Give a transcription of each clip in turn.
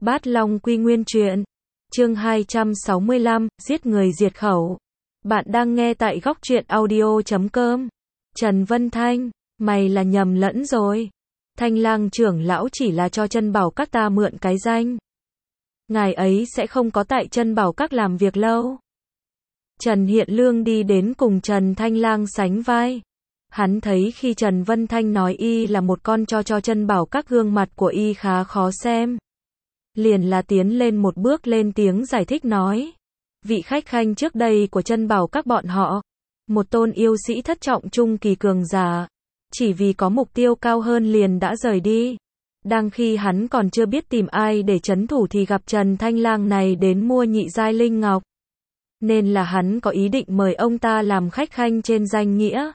Bát Long Quy Nguyên Truyện, chương 265, giết người diệt khẩu. Bạn đang nghe tại góc truyện audio.com. Trần Vân Thanh, mày là nhầm lẫn rồi. Thanh Lang trưởng lão chỉ là cho Chân Bảo Các ta mượn cái danh. Ngài ấy sẽ không có tại Chân Bảo Các làm việc lâu. Trần Hiện Lương đi đến cùng Trần Thanh Lang sánh vai. Hắn thấy khi Trần Vân Thanh nói y là một con cho Chân Bảo Các, gương mặt của y khá khó xem. Liền là tiến lên một bước lên tiếng giải thích nói. Vị khách khanh trước đây của Chân Bảo Các bọn họ, một tôn yêu sĩ thất trọng trung kỳ cường giả, chỉ vì có mục tiêu cao hơn liền đã rời đi. Đang khi hắn còn chưa biết tìm ai để trấn thủ thì gặp Trần Thanh Lang này đến mua nhị giai linh ngọc. Nên là hắn có ý định mời ông ta làm khách khanh trên danh nghĩa.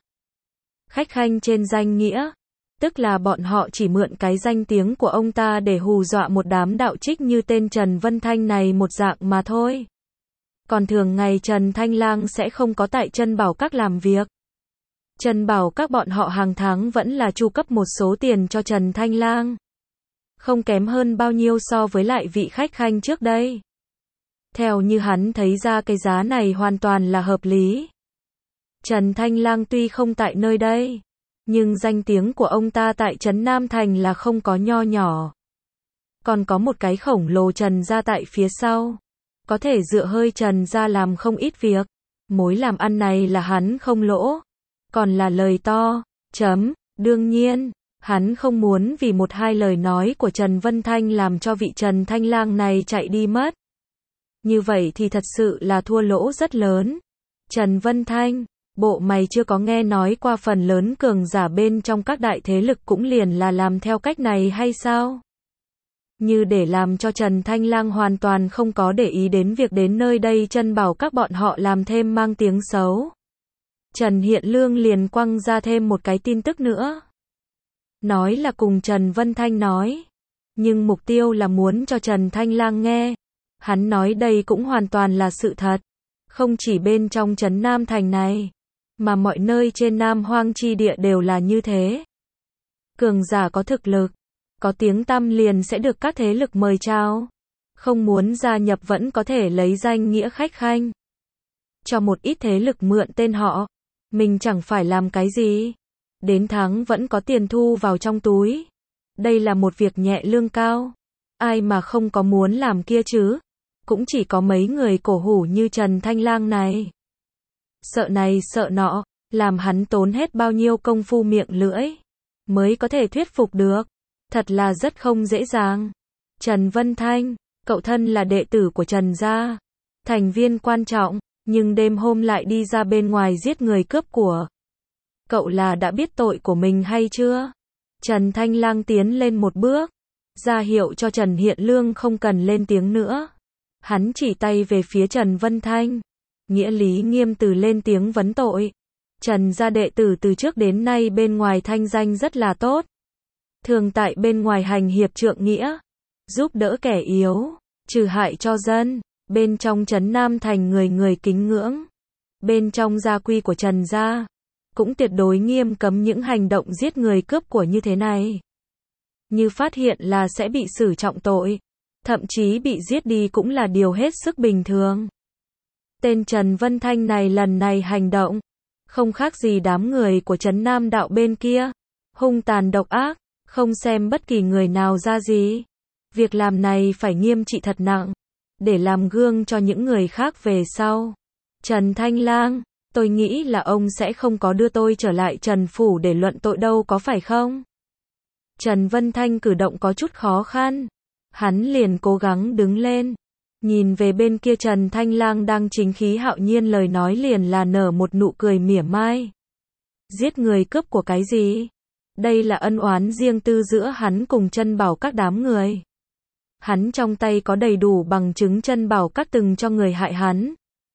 Khách khanh trên danh nghĩa, tức là bọn họ chỉ mượn cái danh tiếng của ông ta để hù dọa một đám đạo trích như tên Trần Vân Thanh này một dạng mà thôi. Còn thường ngày Trần Thanh Lang sẽ không có tại Chân Bảo Các làm việc. Chân Bảo Các bọn họ hàng tháng vẫn là chu cấp một số tiền cho Trần Thanh Lang. Không kém hơn bao nhiêu so với lại vị khách khanh trước đây. Theo như hắn thấy ra cái giá này hoàn toàn là hợp lý. Trần Thanh Lang tuy không tại nơi đây, nhưng danh tiếng của ông ta tại Trấn Nam Thành là không có nho nhỏ. Còn có một cái khổng lồ Trần gia tại phía sau. Có thể dựa hơi Trần gia làm không ít việc. Mối làm ăn này là hắn không lỗ. Còn là lời to. Đương nhiên, hắn không muốn vì một hai lời nói của Trần Vân Thanh làm cho vị Trần Thanh Lang này chạy đi mất. Như vậy thì thật sự là thua lỗ rất lớn. Trần Vân Thanh, bộ mày chưa có nghe nói qua phần lớn cường giả bên trong các đại thế lực cũng liền là làm theo cách này hay sao? Như để làm cho Trần Thanh Lang hoàn toàn không có để ý đến việc đến nơi đây Chân Bảo Các bọn họ làm thêm mang tiếng xấu. Trần Hiện Lương liền quăng ra thêm một cái tin tức nữa. Nói là cùng Trần Vân Thanh nói. Nhưng mục tiêu là muốn cho Trần Thanh Lang nghe. Hắn nói đây cũng hoàn toàn là sự thật. Không chỉ bên trong Trấn Nam Thành này, mà mọi nơi trên Nam Hoang chi địa đều là như thế. Cường giả có thực lực, có tiếng tăm liền sẽ được các thế lực mời chào. Không muốn gia nhập vẫn có thể lấy danh nghĩa khách khanh. Cho một ít thế lực mượn tên họ, mình chẳng phải làm cái gì. Đến tháng vẫn có tiền thu vào trong túi. Đây là một việc nhẹ lương cao. Ai mà không có muốn làm kia chứ. Cũng chỉ có mấy người cổ hủ như Trần Thanh Lang này. Sợ này sợ nọ, làm hắn tốn hết bao nhiêu công phu miệng lưỡi, mới có thể thuyết phục được. Thật là rất không dễ dàng. Trần Vân Thanh, cậu thân là đệ tử của Trần gia, thành viên quan trọng, nhưng đêm hôm lại đi ra bên ngoài giết người cướp của. Cậu là đã biết tội của mình hay chưa? Trần Thanh Lang tiến lên một bước, ra hiệu cho Trần Hiện Lương không cần lên tiếng nữa. Hắn chỉ tay về phía Trần Vân Thanh. Nghĩa lý nghiêm từ lên tiếng vấn tội. Trần gia đệ tử từ trước đến nay bên ngoài thanh danh rất là tốt. Thường tại bên ngoài hành hiệp trượng nghĩa, giúp đỡ kẻ yếu, trừ hại cho dân. Bên trong Trấn Nam Thành người người kính ngưỡng. Bên trong gia quy của Trần gia, cũng tuyệt đối nghiêm cấm những hành động giết người cướp của như thế này. Như phát hiện là sẽ bị xử trọng tội. Thậm chí bị giết đi cũng là điều hết sức bình thường. Tên Trần Vân Thanh này lần này hành động, không khác gì đám người của Trấn Nam đạo bên kia. Hung tàn độc ác, không xem bất kỳ người nào ra gì. Việc làm này phải nghiêm trị thật nặng, để làm gương cho những người khác về sau. Trần Thanh Lang, tôi nghĩ là ông sẽ không có đưa tôi trở lại Trần Phủ để luận tội đâu có phải không? Trần Vân Thanh cử động có chút khó khăn. Hắn liền cố gắng đứng lên. Nhìn về bên kia Trần Thanh Lang đang chính khí hạo nhiên lời nói liền là nở một nụ cười mỉa mai. Giết người cướp của cái gì? Đây là ân oán riêng tư giữa hắn cùng Chân Bảo Các đám người. Hắn trong tay có đầy đủ bằng chứng Chân Bảo Các từng cho người hại hắn.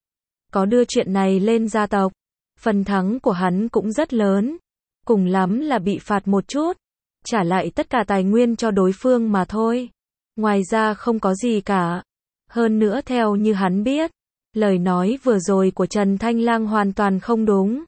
Có đưa chuyện này lên gia tộc. Phần thắng của hắn cũng rất lớn. Cùng lắm là bị phạt một chút. Trả lại tất cả tài nguyên cho đối phương mà thôi. Ngoài ra không có gì cả. Hơn nữa theo như hắn biết, lời nói vừa rồi của Trần Thanh Lang hoàn toàn không đúng.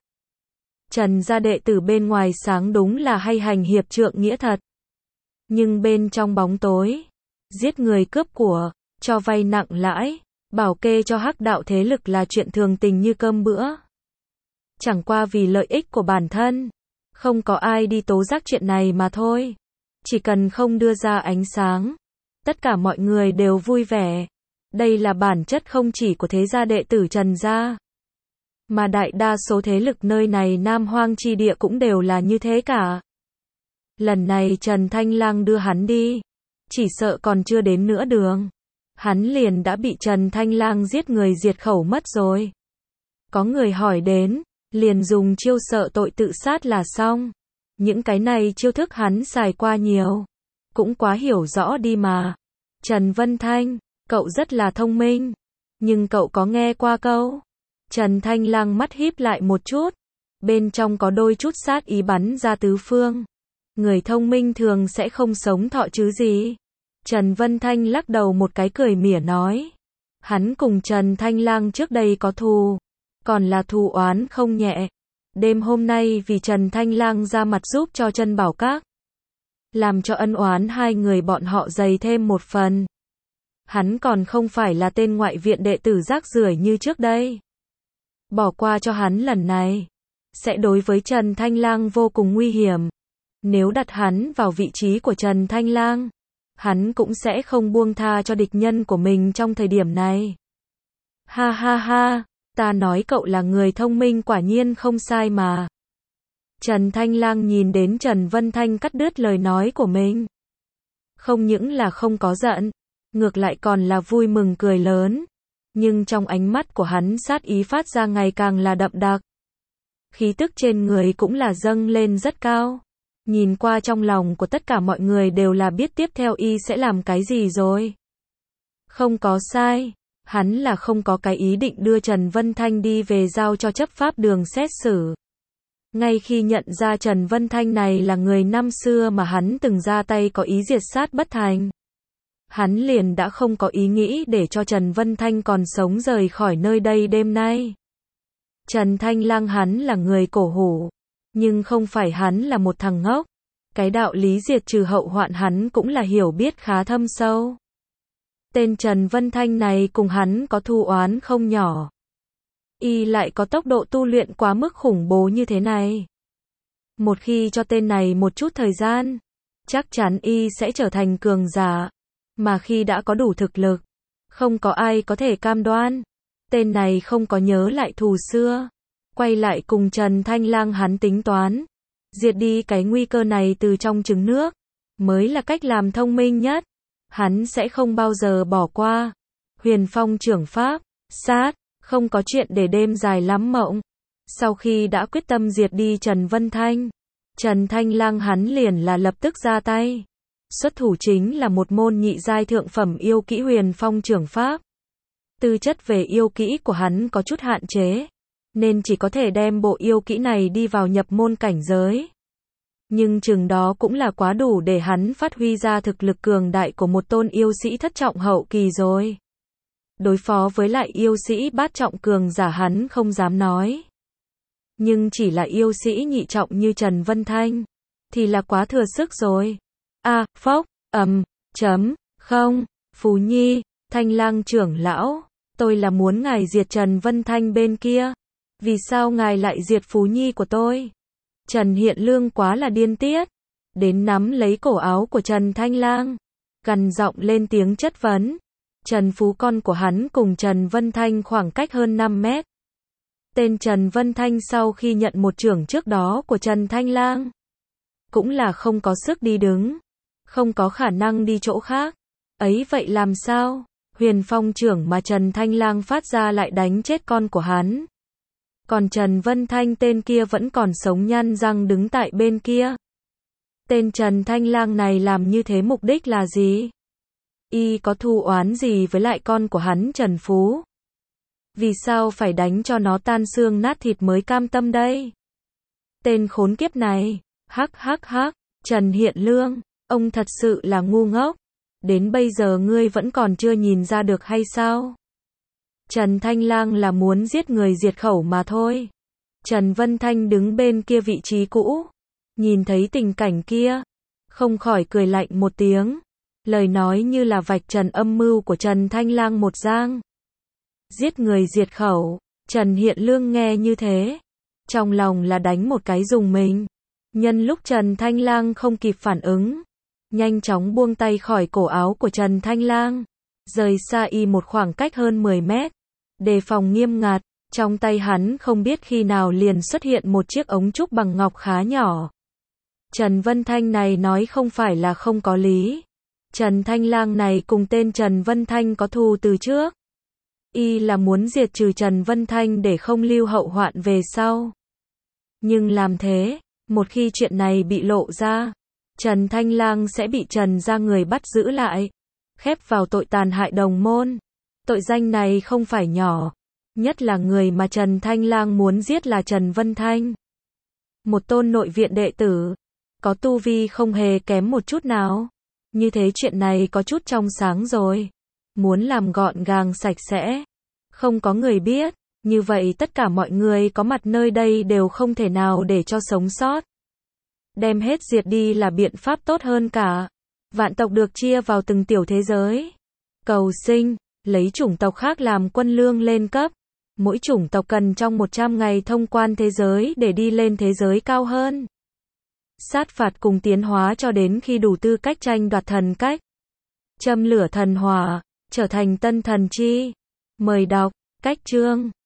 Trần gia đệ tử bên ngoài sáng đúng là hay hành hiệp trượng nghĩa thật. Nhưng bên trong bóng tối, giết người cướp của, cho vay nặng lãi, bảo kê cho hắc đạo thế lực là chuyện thường tình như cơm bữa. Chẳng qua vì lợi ích của bản thân, không có ai đi tố giác chuyện này mà thôi. Chỉ cần không đưa ra ánh sáng, tất cả mọi người đều vui vẻ. Đây là bản chất không chỉ của thế gia đệ tử Trần gia, mà đại đa số thế lực nơi này Nam Hoang chi địa cũng đều là như thế cả. Lần này Trần Thanh Lang đưa hắn đi, chỉ sợ còn chưa đến nửa đường, hắn liền đã bị Trần Thanh Lang giết người diệt khẩu mất rồi. Có người hỏi đến, liền dùng chiêu sợ tội tự sát là xong. Những cái này chiêu thức hắn xài qua nhiều, cũng quá hiểu rõ đi mà. Trần Vân Thanh, cậu rất là thông minh, nhưng cậu có nghe qua câu? Trần Thanh Lang mắt híp lại một chút, bên trong có đôi chút sát ý bắn ra tứ phương. Người thông minh thường sẽ không sống thọ chứ gì. Trần Vân Thanh lắc đầu một cái cười mỉa nói. Hắn cùng Trần Thanh Lang trước đây có thù, còn là thù oán không nhẹ. Đêm hôm nay vì Trần Thanh Lang ra mặt giúp cho Trân Bảo Các, làm cho ân oán hai người bọn họ dày thêm một phần. Hắn còn không phải là tên ngoại viện đệ tử rác rưởi như trước đây. Bỏ qua cho hắn lần này, sẽ đối với Trần Thanh Lang vô cùng nguy hiểm. Nếu đặt hắn vào vị trí của Trần Thanh Lang, hắn cũng sẽ không buông tha cho địch nhân của mình trong thời điểm này. Ha ha ha, ta nói cậu là người thông minh quả nhiên không sai mà. Trần Thanh Lang nhìn đến Trần Vân Thanh cắt đứt lời nói của mình. Không những là không có giận, ngược lại còn là vui mừng cười lớn. Nhưng trong ánh mắt của hắn sát ý phát ra ngày càng là đậm đặc. Khí tức trên người cũng là dâng lên rất cao. Nhìn qua trong lòng của tất cả mọi người đều là biết tiếp theo y sẽ làm cái gì rồi. Không có sai, hắn là không có cái ý định đưa Trần Vân Thanh đi về giao cho chấp pháp đường xét xử. Ngay khi nhận ra Trần Vân Thanh này là người năm xưa mà hắn từng ra tay có ý diệt sát bất thành, hắn liền đã không có ý nghĩ để cho Trần Vân Thanh còn sống rời khỏi nơi đây đêm nay. Trần Thanh Lang hắn là người cổ hủ, nhưng không phải hắn là một thằng ngốc. Cái đạo lý diệt trừ hậu hoạn hắn cũng là hiểu biết khá thâm sâu. Tên Trần Vân Thanh này cùng hắn có thù oán không nhỏ. Y lại có tốc độ tu luyện quá mức khủng bố như thế này. Một khi cho tên này một chút thời gian, chắc chắn y sẽ trở thành cường giả. Mà khi đã có đủ thực lực, không có ai có thể cam đoan. Tên này không có nhớ lại thù xưa, quay lại cùng Trần Thanh Lang hắn tính toán. Diệt đi cái nguy cơ này từ trong trứng nước, mới là cách làm thông minh nhất. Hắn sẽ không bao giờ bỏ qua. Huyền Phong trưởng pháp, sát, không có chuyện để đêm dài lắm mộng. Sau khi đã quyết tâm diệt đi Trần Vân Thanh, Trần Thanh Lang hắn liền là lập tức ra tay. Xuất thủ chính là một môn nhị giai thượng phẩm yêu kỹ Huyền Phong trưởng pháp. Tư chất về yêu kỹ của hắn có chút hạn chế, nên chỉ có thể đem bộ yêu kỹ này đi vào nhập môn cảnh giới. Nhưng chừng đó cũng là quá đủ để hắn phát huy ra thực lực cường đại của một tôn yêu sĩ thất trọng hậu kỳ rồi. Đối phó với lại yêu sĩ bát trọng cường giả hắn không dám nói. Nhưng chỉ là yêu sĩ nhị trọng như Trần Vân Thanh, thì là quá thừa sức rồi. Phốc, không, Phú Nhi, Thanh Lang trưởng lão, tôi là muốn ngài diệt Trần Vân Thanh bên kia. Vì sao ngài lại diệt Phú Nhi của tôi? Trần Hiện Lương quá là điên tiết, đến nắm lấy cổ áo của Trần Thanh Lang, gằn giọng lên tiếng chất vấn. Trần Phú con của hắn cùng Trần Vân Thanh khoảng cách hơn 5 mét. Tên Trần Vân Thanh sau khi nhận một chưởng trước đó của Trần Thanh Lang, cũng là không có sức đi đứng, không có khả năng đi chỗ khác. Ấy vậy làm sao? Huyền Phong chưởng mà Trần Thanh Lang phát ra lại đánh chết con của hắn. Còn Trần Vân Thanh tên kia vẫn còn sống nhăn răng đứng tại bên kia. Tên Trần Thanh Lang này làm như thế mục đích là gì? Y có thù oán gì với lại con của hắn Trần Phú? Vì sao phải đánh cho nó tan xương nát thịt mới cam tâm đây? Tên khốn kiếp này, hắc, Trần Hiện Lương, ông thật sự là ngu ngốc. Đến bây giờ ngươi vẫn còn chưa nhìn ra được hay sao? Trần Thanh Lang là muốn giết người diệt khẩu mà thôi. Trần Vân Thanh đứng bên kia vị trí cũ, nhìn thấy tình cảnh kia, không khỏi cười lạnh một tiếng. Lời nói như là vạch trần âm mưu của Trần Thanh Lang một giang. Giết người diệt khẩu. Trần Hiện Lương nghe như thế, trong lòng là đánh một cái rùng mình. Nhân lúc Trần Thanh Lang không kịp phản ứng, nhanh chóng buông tay khỏi cổ áo của Trần Thanh Lang, rời xa y một khoảng cách hơn 10 mét, đề phòng nghiêm ngặt. Trong tay hắn không biết khi nào liền xuất hiện một chiếc ống trúc bằng ngọc khá nhỏ. Trần Vân Thanh này nói không phải là không có lý. Trần Thanh Lang này cùng tên Trần Vân Thanh có thù từ trước. Y là muốn diệt trừ Trần Vân Thanh để không lưu hậu hoạn về sau. Nhưng làm thế, một khi chuyện này bị lộ ra, Trần Thanh Lang sẽ bị Trần gia người bắt giữ lại, khép vào tội tàn hại đồng môn. Tội danh này không phải nhỏ, nhất là người mà Trần Thanh Lang muốn giết là Trần Vân Thanh. Một tôn nội viện đệ tử, có tu vi không hề kém một chút nào. Như thế chuyện này có chút trong sáng rồi. Muốn làm gọn gàng sạch sẽ, không có người biết, như vậy tất cả mọi người có mặt nơi đây đều không thể nào để cho sống sót. Đem hết diệt đi là biện pháp tốt hơn cả. Vạn tộc được chia vào từng tiểu thế giới. Cầu sinh, lấy chủng tộc khác làm quân lương lên cấp. Mỗi chủng tộc cần trong 100 ngày thông quan thế giới để đi lên thế giới cao hơn. Sát phạt cùng tiến hóa cho đến khi đủ tư cách tranh đoạt thần cách. Châm lửa thần hỏa, trở thành tân thần chi. Mời đọc, cách chương.